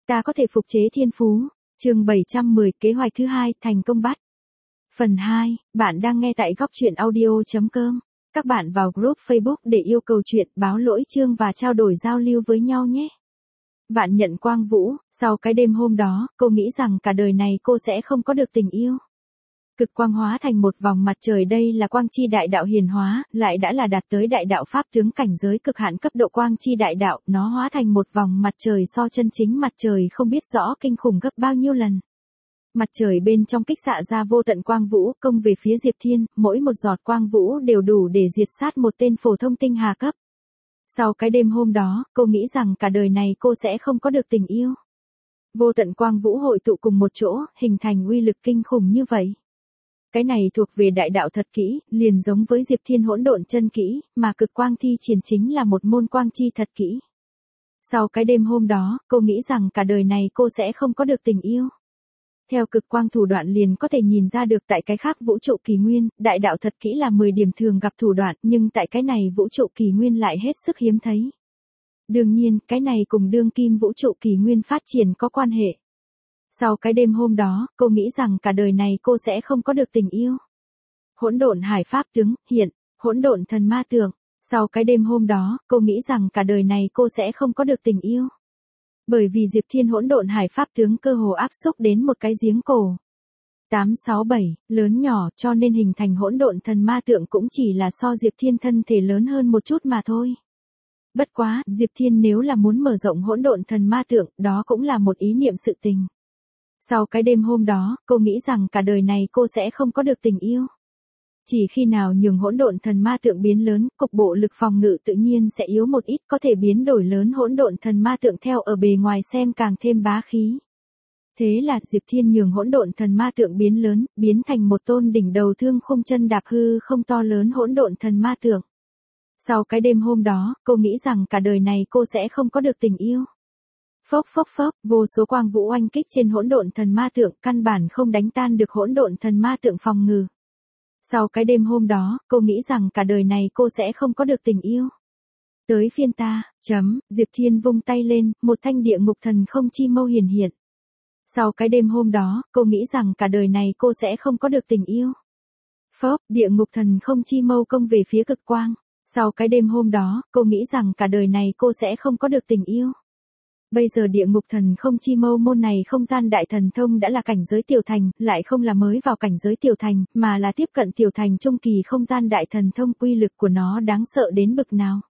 ta có thể phục chế thiên phú. Chương 710, kế hoạch thứ 2, thành công bắt. Phần 2, bạn đang nghe tại góc truyện audio.com. Các bạn vào group Facebook để yêu cầu chuyện, báo lỗi chương và trao đổi giao lưu với nhau nhé. Vạn Nhận Quang Vũ, sau cái đêm hôm đó, cô nghĩ rằng cả đời này cô sẽ không có được tình yêu. Cực quang hóa thành một vòng mặt trời, đây là quang chi đại đạo hiền hóa, lại đã là đạt tới đại đạo pháp tướng cảnh giới cực hạn cấp độ quang chi đại đạo, nó hóa thành một vòng mặt trời so chân chính mặt trời không biết rõ kinh khủng gấp bao nhiêu lần. Mặt trời bên trong kích xạ ra vô tận quang vũ, công về phía Diệp Thiên, mỗi một giọt quang vũ đều đủ để diệt sát một tên phổ thông tinh hà cấp. Sau cái đêm hôm đó, cô nghĩ rằng cả đời này cô sẽ không có được tình yêu. Vô tận quang vũ hội tụ cùng một chỗ, hình thành uy lực kinh khủng như vậy. Cái này thuộc về đại đạo thật kỹ, liền giống với Diệp Thiên hỗn độn chân kỹ, mà cực quang thi triển chính là một môn quang chi thật kỹ. Sau cái đêm hôm đó, cô nghĩ rằng cả đời này cô sẽ không có được tình yêu. Theo cực quang thủ đoạn liền có thể nhìn ra được tại cái khác vũ trụ kỳ nguyên, đại đạo thật kỹ là 10 điểm thường gặp thủ đoạn, nhưng tại cái này vũ trụ kỳ nguyên lại hết sức hiếm thấy. Đương nhiên, cái này cùng đương kim vũ trụ kỳ nguyên phát triển có quan hệ. Sau cái đêm hôm đó, cô nghĩ rằng cả đời này cô sẽ không có được tình yêu. Hỗn độn hải pháp tướng, hiện, hỗn độn thần ma tượng. Sau cái đêm hôm đó, cô nghĩ rằng cả đời này cô sẽ không có được tình yêu. Bởi vì Diệp Thiên hỗn độn hải pháp tướng cơ hồ áp xúc đến một cái giếng cổ. 867, lớn nhỏ, cho nên hình thành hỗn độn thần ma tượng cũng chỉ là so Diệp Thiên thân thể lớn hơn một chút mà thôi. Bất quá, Diệp Thiên nếu là muốn mở rộng hỗn độn thần ma tượng, đó cũng là một ý niệm sự tình. Sau cái đêm hôm đó, cô nghĩ rằng cả đời này cô sẽ không có được tình yêu. Chỉ khi nào nhường hỗn độn thần ma tượng biến lớn, cục bộ lực phòng ngự tự nhiên sẽ yếu một ít, có thể biến đổi lớn hỗn độn thần ma tượng theo ở bề ngoài xem càng thêm bá khí. Thế là Diệp Thiên nhường hỗn độn thần ma tượng biến lớn, biến thành một tôn đỉnh đầu thương khung chân đạp hư không to lớn hỗn độn thần ma tượng. Sau cái đêm hôm đó, cô nghĩ rằng cả đời này cô sẽ không có được tình yêu. Phốc phốc phốc, vô số quang vũ oanh kích trên hỗn độn thần ma tượng, căn bản không đánh tan được hỗn độn thần ma tượng phòng ngự. Sau cái đêm hôm đó, cô nghĩ rằng cả đời này cô sẽ không có được tình yêu. Tới phiên ta, Diệp Thiên vung tay lên, một thanh địa ngục thần không chi mâu hiển hiện. Sau cái đêm hôm đó, cô nghĩ rằng cả đời này cô sẽ không có được tình yêu. Phốc, địa ngục thần không chi mâu công về phía cực quang. Sau cái đêm hôm đó, cô nghĩ rằng cả đời này cô sẽ không có được tình yêu. Bây giờ địa ngục thần không chi mâu môn này không gian đại thần thông đã là cảnh giới tiểu thành, lại không là mới vào cảnh giới tiểu thành, mà là tiếp cận tiểu thành trung kỳ không gian đại thần thông, uy lực của nó đáng sợ đến bực nào.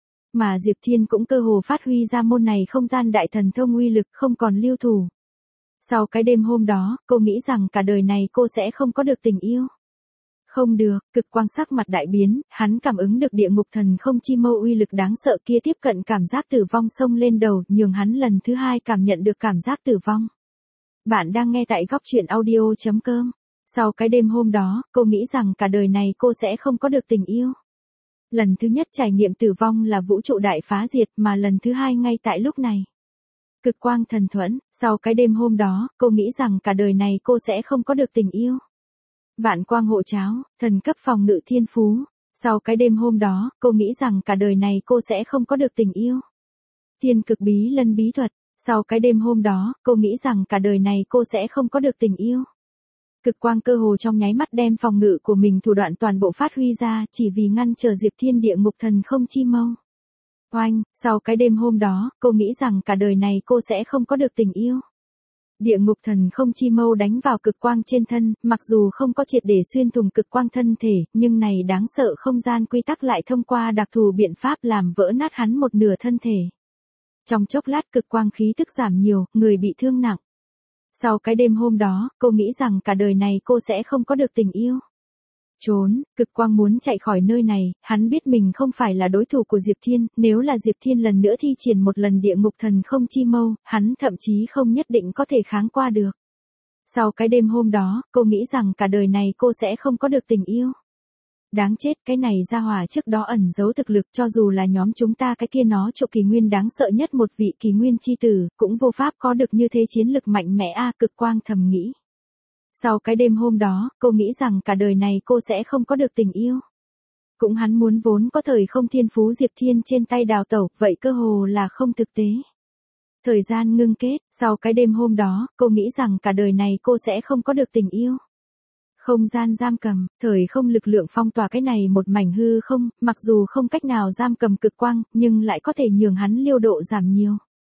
Mà Diệp Thiên cũng cơ hồ phát huy ra môn này không gian đại thần thông uy lực không còn lưu thủ. Sau cái đêm hôm đó, cô nghĩ rằng cả đời này cô sẽ không có được tình yêu. Không được, cực quang sắc mặt đại biến, hắn cảm ứng được địa ngục thần không chi mâu uy lực đáng sợ kia tiếp cận cảm giác tử vong xông lên đầu, nhường hắn lần thứ hai cảm nhận được cảm giác tử vong. Bạn đang nghe tại góc truyện audio.com. Sau cái đêm hôm đó, cô nghĩ rằng cả đời này cô sẽ không có được tình yêu. Lần thứ nhất trải nghiệm tử vong là vũ trụ đại phá diệt, mà lần thứ hai ngay tại lúc này. Cực quang thần thuẫn, sau cái đêm hôm đó, cô nghĩ rằng cả đời này cô sẽ không có được tình yêu. Vạn quang hộ cháo, thần cấp phòng ngự thiên phú. Sau cái đêm hôm đó, cô nghĩ rằng cả đời này cô sẽ không có được tình yêu. Thiên cực bí lân bí thuật. Sau cái đêm hôm đó, cô nghĩ rằng cả đời này cô sẽ không có được tình yêu. Cực quang cơ hồ trong nháy mắt đem phòng ngự của mình thủ đoạn toàn bộ phát huy ra, chỉ vì ngăn trở Diệp Thiên địa ngục thần không chi mâu. Oanh, sau cái đêm hôm đó, cô nghĩ rằng cả đời này cô sẽ không có được tình yêu. Địa ngục thần không chi mâu đánh vào cực quang trên thân, mặc dù không có triệt để xuyên thủng cực quang thân thể, nhưng này đáng sợ không gian quy tắc lại thông qua đặc thù biện pháp làm vỡ nát hắn một nửa thân thể. Trong chốc lát cực quang khí tức giảm nhiều, người bị thương nặng. Sau cái đêm hôm đó, cô nghĩ rằng cả đời này cô sẽ không có được tình yêu. Trốn, cực quang muốn chạy khỏi nơi này, hắn biết mình không phải là đối thủ của Diệp Thiên, nếu là Diệp Thiên lần nữa thi triển một lần địa ngục thần không chi mâu, hắn thậm chí không nhất định có thể kháng qua được. Sau cái đêm hôm đó, cô nghĩ rằng cả đời này cô sẽ không có được tình yêu. Đáng chết, cái này ra hỏa trước đó ẩn giấu thực lực, cho dù là nhóm chúng ta cái kia nó trộm kỳ nguyên đáng sợ nhất một vị kỳ nguyên chi tử, cũng vô pháp có được như thế chiến lực mạnh mẽ a, cực quang thầm nghĩ. Sau cái đêm hôm đó, cô nghĩ rằng cả đời này cô sẽ không có được tình yêu. Cũng hắn muốn vốn có thời không thiên phú Diệp Thiên trên tay đào tẩu, vậy cơ hồ là không thực tế. Thời gian ngưng kết, sau cái đêm hôm đó, cô nghĩ rằng cả đời này cô sẽ không có được tình yêu. Không gian giam cầm, thời không lực lượng phong tỏa cái này một mảnh hư không, mặc dù không cách nào giam cầm cực quang, nhưng lại có thể nhường hắn liêu độ giảm nhiều.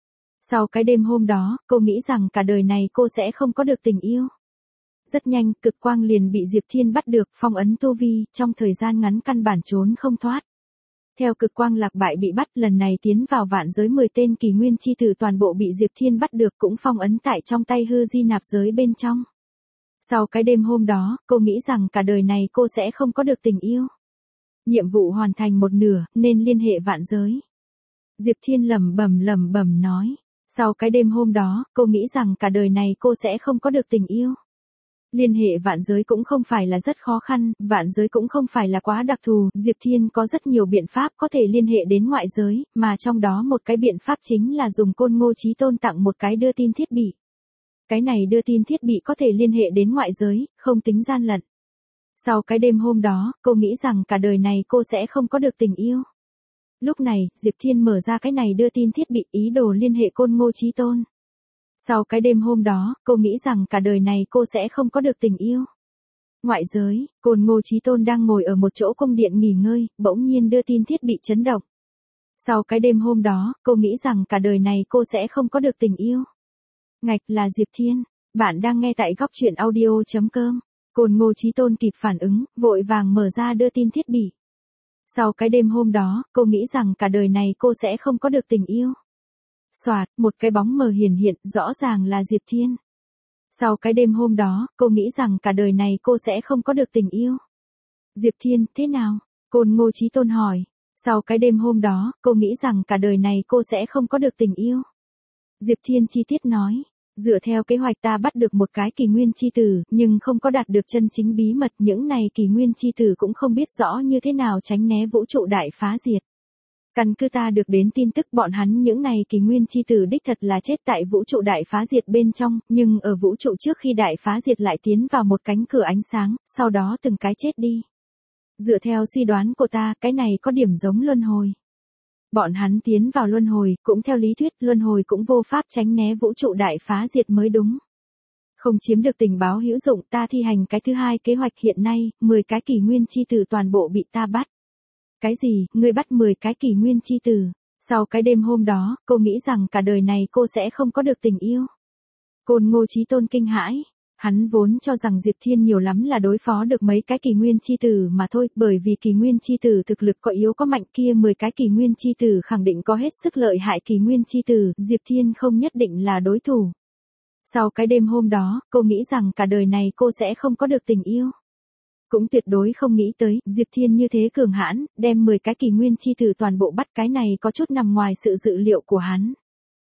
Sau cái đêm hôm đó, cô nghĩ rằng cả đời này cô sẽ không có được tình yêu. Rất nhanh, cực quang liền bị Diệp Thiên bắt được, phong ấn tu vi, trong thời gian ngắn căn bản trốn không thoát. Theo cực quang lạc bại bị bắt, lần này tiến vào vạn giới 10 tên kỳ nguyên chi tử toàn bộ bị Diệp Thiên bắt được, cũng phong ấn tại trong tay hư di nạp giới bên trong. Sau cái đêm hôm đó, cô nghĩ rằng cả đời này cô sẽ không có được tình yêu. Nhiệm vụ hoàn thành một nửa, nên liên hệ vạn giới. Diệp Thiên lẩm bẩm nói. Sau cái đêm hôm đó, cô nghĩ rằng cả đời này cô sẽ không có được tình yêu. Liên hệ vạn giới cũng không phải là rất khó khăn, vạn giới cũng không phải là quá đặc thù, Diệp Thiên có rất nhiều biện pháp có thể liên hệ đến ngoại giới, mà trong đó một cái biện pháp chính là dùng Côn Ngô Chí Tôn tặng một cái đưa tin thiết bị. Cái này đưa tin thiết bị có thể liên hệ đến ngoại giới, không tính gian lận. Sau cái đêm hôm đó, cô nghĩ rằng cả đời này cô sẽ không có được tình yêu. Lúc này, Diệp Thiên mở ra cái này đưa tin thiết bị, ý đồ liên hệ Côn Ngô Chí Tôn. Sau cái đêm hôm đó, cô nghĩ rằng cả đời này cô sẽ không có được tình yêu. Ngoại giới, Côn Ngô Chí Tôn đang ngồi ở một chỗ cung điện nghỉ ngơi, bỗng nhiên đưa tin thiết bị chấn động. Sau cái đêm hôm đó, cô nghĩ rằng cả đời này cô sẽ không có được tình yêu. Ngạch là Diệp Thiên, bạn đang nghe tại góc truyện audio.com. Côn Ngô Chí Tôn kịp phản ứng, vội vàng mở ra đưa tin thiết bị. Sau cái đêm hôm đó, cô nghĩ rằng cả đời này cô sẽ không có được tình yêu. Soạt, một cái bóng mờ hiển hiện, rõ ràng là Diệp Thiên. Sau cái đêm hôm đó, cô nghĩ rằng cả đời này cô sẽ không có được tình yêu. Diệp Thiên, thế nào? Côn Ngô Chí Tôn hỏi. Sau cái đêm hôm đó, cô nghĩ rằng cả đời này cô sẽ không có được tình yêu. Diệp Thiên chi tiết nói. Dựa theo kế hoạch ta bắt được một cái kỳ nguyên chi tử, nhưng không có đạt được chân chính bí mật, những này kỳ nguyên chi tử cũng không biết rõ như thế nào tránh né vũ trụ đại phá diệt. Căn cứ ta được đến tin tức bọn hắn những này kỳ nguyên chi tử đích thật là chết tại vũ trụ đại phá diệt bên trong, nhưng ở vũ trụ trước khi đại phá diệt lại tiến vào một cánh cửa ánh sáng, sau đó từng cái chết đi. Dựa theo suy đoán của ta, cái này có điểm giống luân hồi. Bọn hắn tiến vào luân hồi, cũng theo lý thuyết luân hồi cũng vô pháp tránh né vũ trụ đại phá diệt mới đúng. Không chiếm được tình báo hữu dụng, ta thi hành cái thứ hai kế hoạch, hiện nay, 10 cái kỳ nguyên chi tử toàn bộ bị ta bắt. Cái gì, ngươi bắt 10 cái kỳ nguyên chi tử? Sau cái đêm hôm đó, cô nghĩ rằng cả đời này cô sẽ không có được tình yêu. Côn Ngô Chí Tôn kinh hãi. Hắn vốn cho rằng Diệp Thiên nhiều lắm là đối phó được mấy cái kỳ nguyên chi tử mà thôi, bởi vì kỳ nguyên chi tử thực lực có yếu có mạnh, kia 10 cái kỳ nguyên chi tử khẳng định có hết sức lợi hại kỳ nguyên chi tử, Diệp Thiên không nhất định là đối thủ. Sau cái đêm hôm đó, cô nghĩ rằng cả đời này cô sẽ không có được tình yêu. Cũng tuyệt đối không nghĩ tới, Diệp Thiên như thế cường hãn, đem 10 cái kỳ nguyên chi tử toàn bộ bắt, cái này có chút nằm ngoài sự dự liệu của hắn.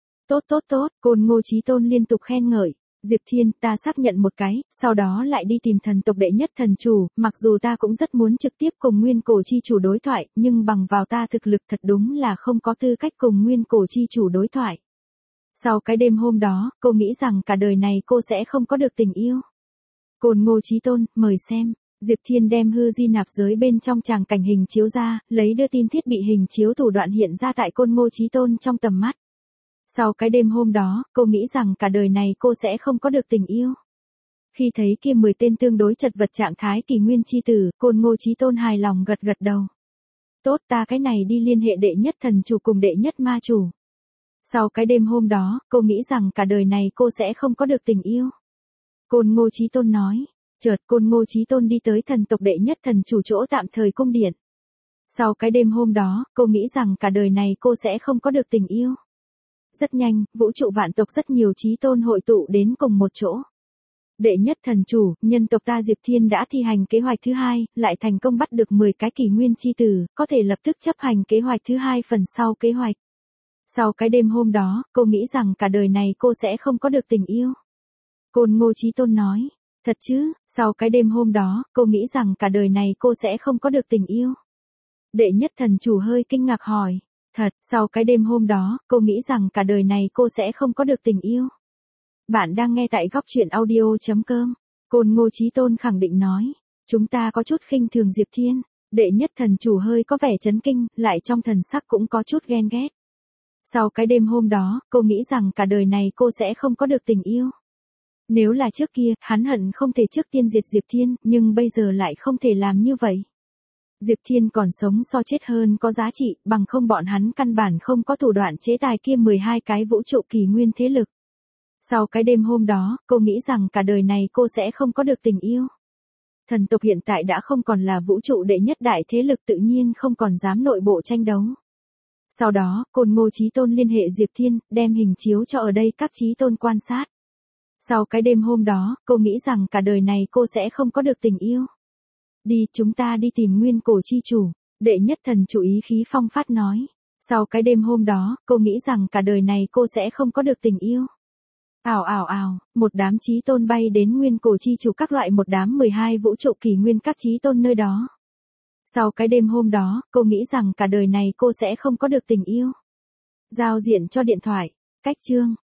Tốt, Côn Ngô Chí Tôn liên tục khen ngợi. Diệp Thiên, ta xác nhận một cái, sau đó lại đi tìm thần tộc đệ nhất thần chủ, mặc dù ta cũng rất muốn trực tiếp cùng nguyên cổ chi chủ đối thoại, nhưng bằng vào ta thực lực thật đúng là không có tư cách cùng nguyên cổ chi chủ đối thoại. Sau cái đêm hôm đó, cô nghĩ rằng cả đời này cô sẽ không có được tình yêu. Côn Ngô Chí Tôn, mời xem. Diệp Thiên đem hư di nạp giới bên trong tràng cảnh hình chiếu ra, lấy đưa tin thiết bị hình chiếu thủ đoạn hiện ra tại Côn Ngô Chí Tôn trong tầm mắt. Sau cái đêm hôm đó, cô nghĩ rằng cả đời này cô sẽ không có được tình yêu. Khi thấy kia 10 tên tương đối chật vật trạng thái kỳ nguyên chi tử, Côn Ngô Chí Tôn hài lòng gật gật đầu. Tốt, ta cái này đi liên hệ đệ nhất thần chủ cùng đệ nhất ma chủ. Sau cái đêm hôm đó, cô nghĩ rằng cả đời này cô sẽ không có được tình yêu. Côn Ngô Chí Tôn nói. Chợt Côn Ngô Chí Tôn đi tới thần tộc đệ nhất thần chủ chỗ tạm thời cung điện. Sau cái đêm hôm đó, cô nghĩ rằng cả đời này cô sẽ không có được tình yêu. Rất nhanh, vũ trụ vạn tộc rất nhiều chí tôn hội tụ đến cùng một chỗ. Đệ nhất thần chủ, nhân tộc ta Diệp Thiên đã thi hành kế hoạch thứ hai, lại thành công bắt được 10 cái kỳ nguyên chi tử, có thể lập tức chấp hành kế hoạch thứ hai phần sau kế hoạch. Sau cái đêm hôm đó, cô nghĩ rằng cả đời này cô sẽ không có được tình yêu. Côn Ngô Chí Tôn nói. Thật chứ, sau cái đêm hôm đó, cô nghĩ rằng cả đời này cô sẽ không có được tình yêu. Đệ nhất thần chủ hơi kinh ngạc hỏi. Thật, sau cái đêm hôm đó, cô nghĩ rằng cả đời này cô sẽ không có được tình yêu. Bạn đang nghe tại góc truyện audio.com. Côn Ngô Chí Tôn khẳng định nói. Chúng ta có chút khinh thường Diệp Thiên. Đệ nhất thần chủ hơi có vẻ chấn kinh, lại trong thần sắc cũng có chút ghen ghét. Sau cái đêm hôm đó, cô nghĩ rằng cả đời này cô sẽ không có được tình yêu. Nếu là trước kia, hắn hận không thể trước tiên diệt Diệp Thiên, nhưng bây giờ lại không thể làm như vậy. Diệp Thiên còn sống so chết hơn có giá trị, bằng không bọn hắn căn bản không có thủ đoạn chế tài kia 12 cái vũ trụ kỳ nguyên thế lực. Sau cái đêm hôm đó, cô nghĩ rằng cả đời này cô sẽ không có được tình yêu. Thần tộc hiện tại đã không còn là vũ trụ đệ nhất đại thế lực, tự nhiên không còn dám nội bộ tranh đấu. Sau đó, Côn Ngô Chí Tôn liên hệ Diệp Thiên, đem hình chiếu cho ở đây các chí tôn quan sát. Sau cái đêm hôm đó, cô nghĩ rằng cả đời này cô sẽ không có được tình yêu. Đi, chúng ta đi tìm nguyên cổ chi chủ, đệ nhất thần chủ ý khí phong phát nói. Sau cái đêm hôm đó, cô nghĩ rằng cả đời này cô sẽ không có được tình yêu. Ào ào ào, một đám chí tôn bay đến nguyên cổ chi chủ các loại một đám 12 vũ trụ kỳ nguyên các chí tôn nơi đó. Sau cái đêm hôm đó, cô nghĩ rằng cả đời này cô sẽ không có được tình yêu. Giao diện cho điện thoại, cách chương.